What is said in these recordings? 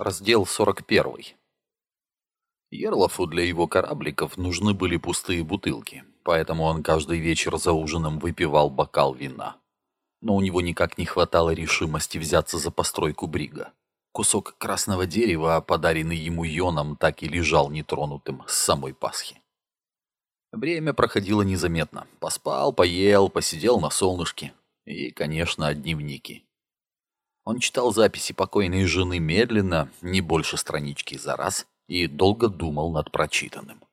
Раздел 41. Ерлафу для его корабликов нужны были пустые бутылки, поэтому он каждый вечер за ужином выпивал бокал вина. Но у него никак не хватало решимости взяться за постройку брига. Кусок красного дерева, подаренный ему Йоном, так и лежал нетронутым с самой Пасхи. Время проходило незаметно. Поспал, поел, посидел на солнышке. И, конечно, дневники. Он читал записи покойной жены медленно, не больше странички за раз, и долго думал над прочитанным.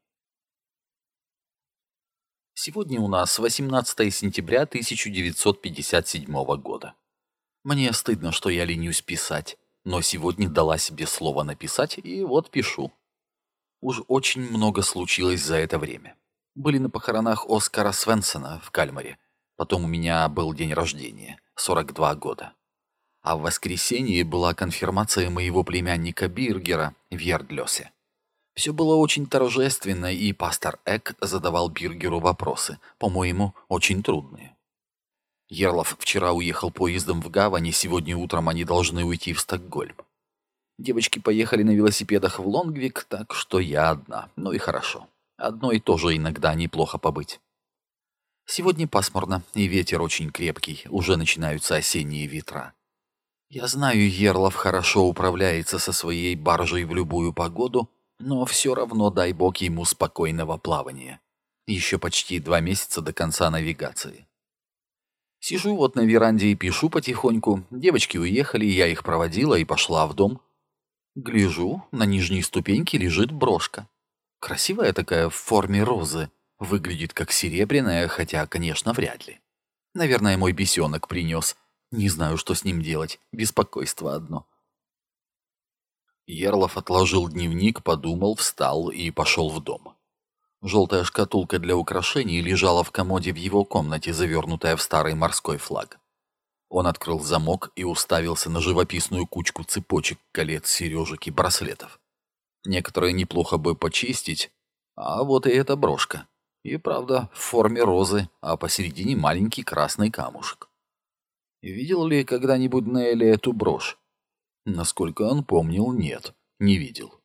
Сегодня у нас 18 сентября 1957 года. Мне стыдно, что я ленюсь писать, но сегодня дала себе слово написать, и вот пишу. Уж очень много случилось за это время. Были на похоронах Оскара Свенсона в Кальмаре. Потом у меня был день рождения, 42 года. А в воскресенье была конфирмация моего племянника Биргера в Ярдлёсе. Все было очень торжественно, и пастор Эк задавал Биргеру вопросы, по-моему, очень трудные. Ерлаф вчера уехал поездом в гавань, и сегодня утром они должны уйти в Стокгольм. Девочки поехали на велосипедах в Лонгвик, так что я одна. Ну и хорошо. Одной тоже иногда неплохо побыть. Сегодня пасмурно, и ветер очень крепкий, уже начинаются осенние ветра. Я знаю, Ерлаф хорошо управляется со своей баржей в любую погоду, но все равно дай бог ему спокойного плавания. Еще почти 2 месяца до конца навигации. Сижу вот на веранде и пишу потихоньку. Девочки уехали, я их проводила и пошла в дом. Гляжу, на нижней ступеньке лежит брошка. Красивая такая, в форме розы. Выглядит как серебряная, хотя, конечно, вряд ли. Наверное, мой бесенок принес. Не знаю, что с ним делать. Беспокойство одно. Ерлаф отложил дневник, подумал, встал и пошел в дом. Желтая шкатулка для украшений лежала в комоде в его комнате, завернутая в старый морской флаг. Он открыл замок и уставился на живописную кучку цепочек, колец, сережек и браслетов. Некоторые неплохо бы почистить, а вот и эта брошка. И правда, в форме розы, а посередине маленький красный камушек. Видел ли когда-нибудь Нелли эту брошь? Насколько он помнил, нет, не видел.